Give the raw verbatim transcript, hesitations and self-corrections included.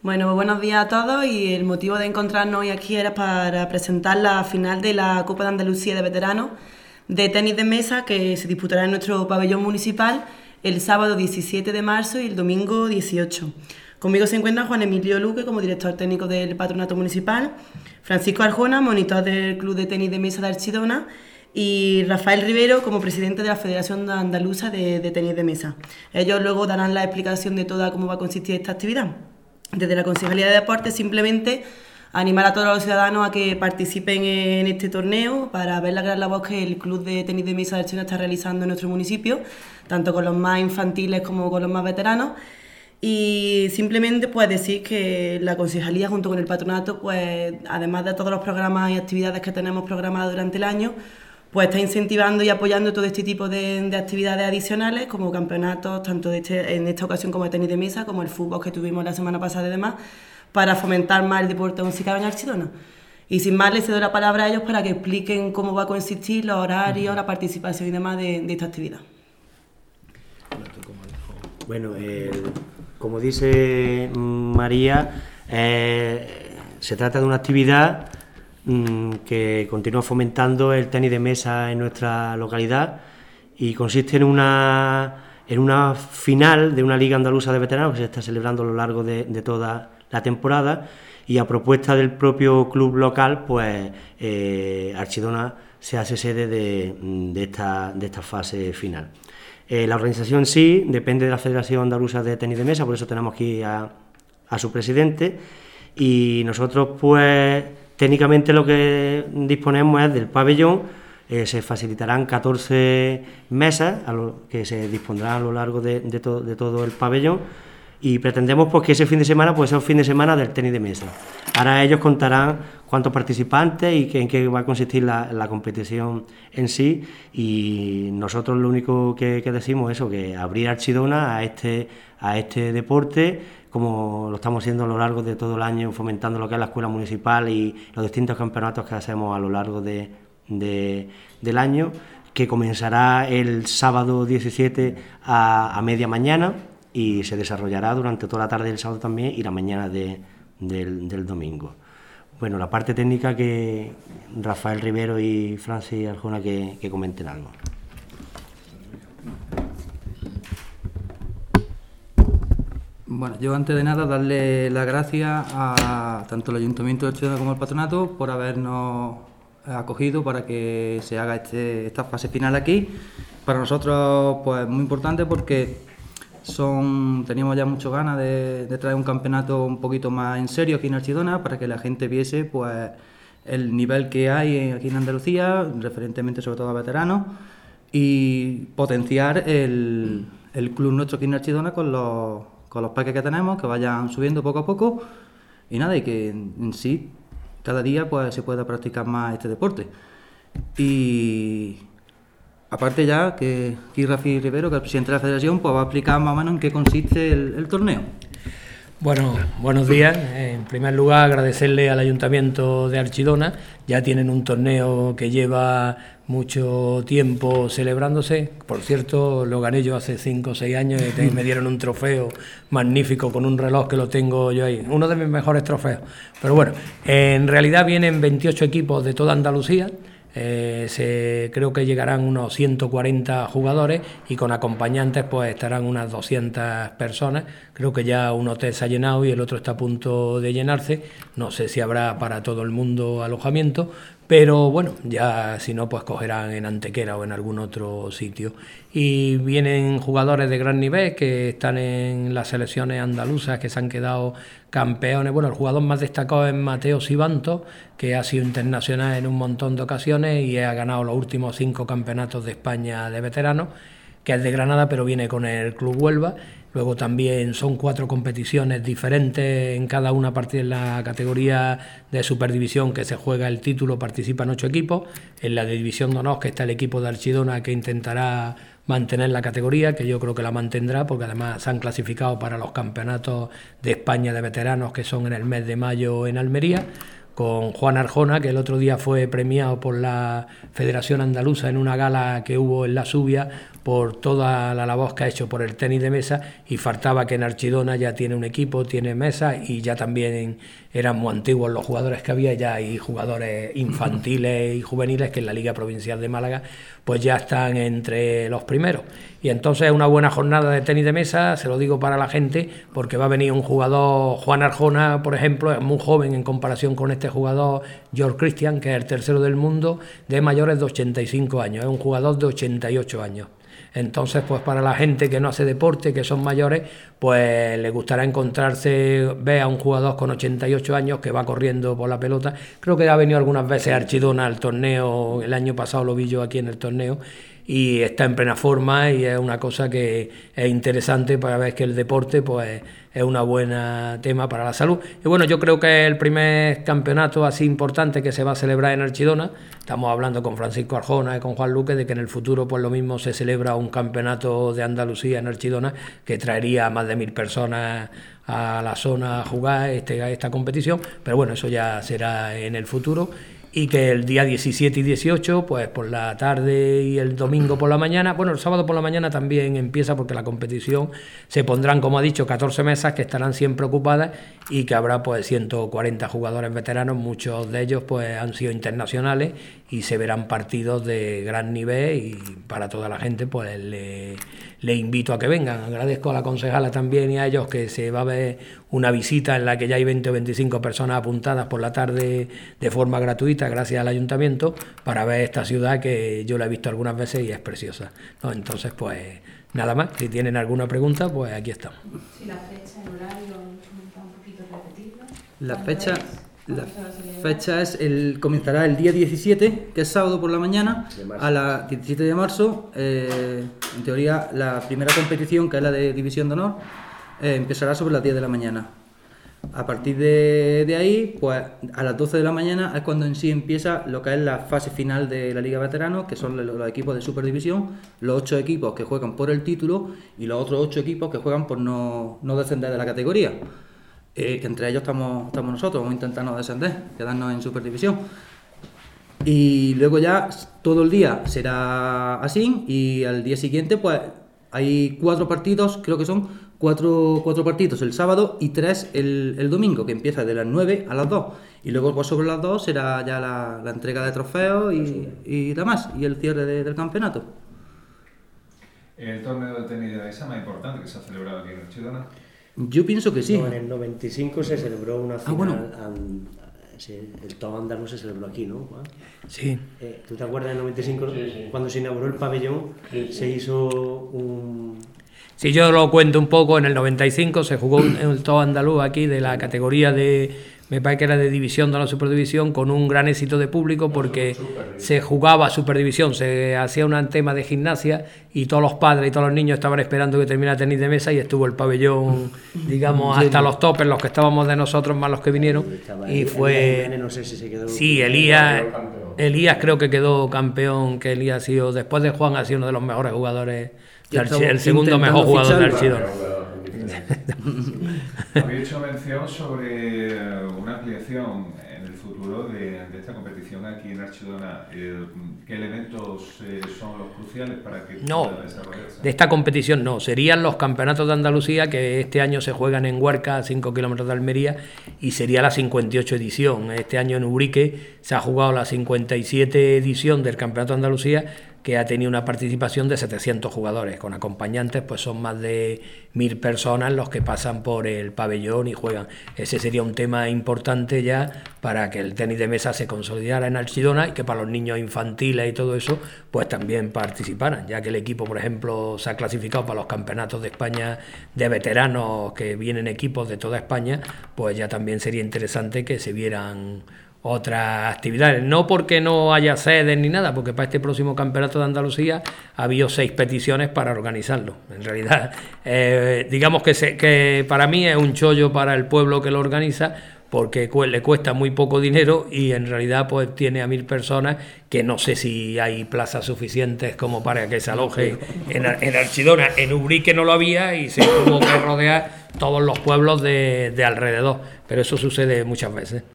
Bueno, buenos días a todos y el motivo de encontrarnos hoy aquí era para presentar la final de la Copa de Andalucía de Veteranos de tenis de mesa que se disputará en nuestro pabellón municipal el sábado diecisiete de marzo y el domingo dieciocho. Conmigo se encuentra Juan Emilio Luque como director técnico del Patronato Municipal, Francisco Arjona, monitor del Club de Tenis de Mesa de Archidona, y Rafael Rivero como presidente de la Federación Andaluza de, de Tenis de Mesa. Ellos luego darán la explicación de toda cómo va a consistir esta actividad. Desde la Concejalía de Deportes simplemente animar a todos los ciudadanos a que participen en este torneo para ver la gran labor que el Club de Tenis de Mesa de Archidona está realizando en nuestro municipio, tanto con los más infantiles como con los más veteranos. Y simplemente pues decir que la Concejalía junto con el Patronato, pues además de todos los programas y actividades que tenemos programadas durante el año, pues está incentivando y apoyando todo este tipo de, de actividades adicionales, como campeonatos, tanto de este, en esta ocasión como de tenis de mesa, como el fútbol que tuvimos la semana pasada y demás, para fomentar más el deporte musical en Archidona. Y sin más, les cedo la palabra a ellos para que expliquen cómo va a consistir, los horarios, la participación y demás de, de esta actividad. Bueno, eh, como dice María, eh, se trata de una actividad que continúa fomentando el tenis de mesa en nuestra localidad y consiste en una, en una final de una Liga Andaluza de Veteranos que se está celebrando a lo largo de, de toda la temporada, y a propuesta del propio club local, pues eh, Archidona se hace sede de, de, esta, de esta fase final. Eh, la organización sí depende de la Federación Andaluza de Tenis de Mesa, por eso tenemos aquí a, a su presidente, y nosotros pues técnicamente lo que disponemos es del pabellón. Eh, se facilitarán catorce mesas a lo que se dispondrán a lo largo de, de, to, de todo el pabellón, y pretendemos pues que ese fin de semana pues sea un fin de semana del tenis de mesa. Ahora ellos contarán cuántos participantes y que, en qué va a consistir la, la competición en sí, y nosotros lo único que, que decimos es eso, que abrir Archidona a este, a este deporte, como lo estamos haciendo a lo largo de todo el año, fomentando lo que es la escuela municipal y los distintos campeonatos que hacemos a lo largo de, de, del año, que comenzará el sábado diecisiete a, a media mañana y se desarrollará durante toda la tarde del sábado también y la mañana de, del, del domingo. Bueno, la parte técnica, que Rafael Rivero y Francis Arjona que, que comenten algo. Bueno, yo antes de nada darle las gracias a tanto el Ayuntamiento de Archidona como al Patronato por habernos acogido para que se haga este, esta fase final aquí. Para nosotros pues muy importante porque son teníamos ya muchas ganas de, de traer un campeonato un poquito más en serio aquí en Archidona para que la gente viese pues el nivel que hay aquí en Andalucía, referentemente sobre todo a veteranos, y potenciar el, el club nuestro aquí en Archidona con los con los peques que tenemos, que vayan subiendo poco a poco, y nada, y que en, en sí cada día pues se pueda practicar más este deporte. Y aparte ya que aquí Rafi Rivero, que es el presidente de la federación, pues va a explicar más o menos en qué consiste el, el torneo. Bueno, buenos días. En primer lugar, agradecerle al Ayuntamiento de Archidona. Ya tienen un torneo que lleva mucho tiempo celebrándose. Por cierto, lo gané yo hace cinco o seis años y me dieron un trofeo magnífico con un reloj que lo tengo yo ahí. Uno de mis mejores trofeos. Pero bueno, en realidad vienen veintiocho equipos de toda Andalucía. Eh, se, creo que llegarán unos ciento cuarenta jugadores y con acompañantes pues estarán unas doscientas personas. Creo que ya un hotel se ha llenado y el otro está a punto de llenarse. No sé si habrá para todo el mundo alojamiento, pero bueno, ya si no pues cogerán en Antequera o en algún otro sitio. Y vienen jugadores de gran nivel que están en las selecciones andaluzas, que se han quedado campeones. Bueno, el jugador más destacado es Mateo Sibanto, que ha sido internacional en un montón de ocasiones y ha ganado los últimos cinco campeonatos de España de veteranos, que es de Granada pero viene con el Club Huelva. Luego también son cuatro competiciones diferentes, en cada una a partir de la categoría de superdivisión que se juega el título participan ocho equipos. En la de división de honor que está el equipo de Archidona, que intentará mantener la categoría, que yo creo que la mantendrá porque además se han clasificado para los campeonatos de España de veteranos que son en el mes de mayo en Almería. con Juan Arjona, que el otro día fue premiado por la Federación Andaluza en una gala que hubo en La Subia por toda la labor que ha hecho por el tenis de mesa, y faltaba que en Archidona ya tiene un equipo, tiene mesa, y ya también eran muy antiguos los jugadores que había, ya hay jugadores infantiles y juveniles que en la Liga Provincial de Málaga pues ya están entre los primeros. Y entonces es una buena jornada de tenis de mesa, se lo digo para la gente, porque va a venir un jugador, Juan Arjona, por ejemplo, es muy joven en comparación con este jugador, George Christian, que es el tercero del mundo, de mayores de ochenta y cinco años, es un jugador de ochenta y ocho años. Entonces, pues para la gente que no hace deporte, que son mayores, pues le gustará encontrarse, ver a un jugador con ochenta y ocho años que va corriendo por la pelota. Creo que ha venido algunas veces a Archidona al torneo, el año pasado lo vi yo aquí en el torneo, y está en plena forma, y es una cosa que es interesante para ver que el deporte pues es una buena tema para la salud. Y bueno, yo creo que es el primer campeonato así importante que se va a celebrar en Archidona. Estamos hablando con Francisco Arjona y con Juan Luque de que en el futuro pues lo mismo se celebra un campeonato de Andalucía en Archidona, que traería a más de mil personas a la zona a jugar este, esta competición, pero bueno, eso ya será en el futuro. Y que el día diecisiete y dieciocho, pues por la tarde y el domingo por la mañana, bueno, el sábado por la mañana también empieza, porque la competición se pondrán, como ha dicho, catorce mesas que estarán siempre ocupadas, y que habrá pues ciento cuarenta jugadores veteranos, muchos de ellos pues han sido internacionales, y se verán partidos de gran nivel, y para toda la gente pues le, le invito a que vengan. Agradezco a la concejala también y a ellos que se va a ver una visita en la que ya hay veinte o veinticinco personas apuntadas por la tarde de forma gratuita, gracias al ayuntamiento, para ver esta ciudad que yo la he visto algunas veces y es preciosa, ¿no? Entonces, pues nada más, si tienen alguna pregunta, pues aquí estamos. Sí, la fecha, el horario, un poquito repetirlo. La fecha, la fecha es el, comenzará el día diecisiete, que es sábado por la mañana, a las diecisiete de marzo. Eh, en teoría, la primera competición, que es la de División de Honor, eh, empezará sobre las diez de la mañana. A partir de, de ahí, pues a las doce de la mañana es cuando en sí empieza lo que es la fase final de la Liga Veteranos, que son los, los equipos de Superdivisión, los ocho equipos que juegan por el título y los otros ocho equipos que juegan por no, no descender de la categoría. Eh, que entre ellos estamos, estamos nosotros, vamos a intentar no descender, quedarnos en Superdivisión. Y luego ya todo el día será así, y al día siguiente pues hay cuatro partidos, creo que son cuatro, cuatro partidos el sábado y tres el, el domingo, que empieza de las nueve a las dos. Y luego pues sobre las dos será ya la, la entrega de trofeos y, y demás, y el cierre de, del campeonato. ¿El torneo de tenis de mesa más importante que se ha celebrado aquí en Archidona? Yo pienso que sí. No, en el noventa y cinco se celebró una final, ah, bueno. an, se, el Top Andaluz se celebró aquí, ¿no, Juan? Sí. Eh, ¿Tú te acuerdas del noventa y cinco? Sí, sí. Cuando se inauguró el pabellón, sí, sí. Se hizo un... Si yo lo cuento un poco, en el noventa y cinco se jugó el Top Andaluz aquí de la categoría de, me parece que era de división, de la superdivisión, con un gran éxito de público, porque se jugaba superdivisión, se hacía un tema de gimnasia y todos los padres y todos los niños estaban esperando que terminara tenis de mesa, y estuvo el pabellón, digamos, hasta los topes, los que estábamos de nosotros más los que vinieron, y fue... No sé si se quedó... Sí, Elías, Elías creo que quedó campeón, que Elías ha sido, después de Juan, ha sido uno de los mejores jugadores, el segundo mejor jugador de Archidona. Había hecho mención sobre una ampliación en el futuro de, de esta competición aquí en Archidona. ¿Qué elementos eh, son los cruciales para que no, pueda desarrollarse? De esta competición no, serían los campeonatos de Andalucía, que este año se juegan en Huerca, a cinco kilómetros de Almería, y sería la cincuenta y ocho edición. Este año en Ubrique se ha jugado la cincuenta y siete edición del Campeonato de Andalucía, que ha tenido una participación de setecientos jugadores, con acompañantes, pues son más de mil personas los que pasan por el pabellón y juegan. Ese sería un tema importante ya para que el tenis de mesa se consolidara en Archidona, y que para los niños infantiles y todo eso, pues también participaran, ya que el equipo, por ejemplo, se ha clasificado para los campeonatos de España de veteranos, que vienen equipos de toda España, pues ya también sería interesante que se vieran otras actividades, no porque no haya sedes ni nada, porque para este próximo campeonato de Andalucía ha habido seis peticiones para organizarlo. En realidad, eh, digamos que, se, que para mí es un chollo para el pueblo que lo organiza, porque le cuesta muy poco dinero, y en realidad pues tiene a mil personas, que no sé si hay plazas suficientes como para que se aloje en, en Archidona. En Ubrique no lo había y se tuvo que rodear todos los pueblos de, de alrededor, pero eso sucede muchas veces.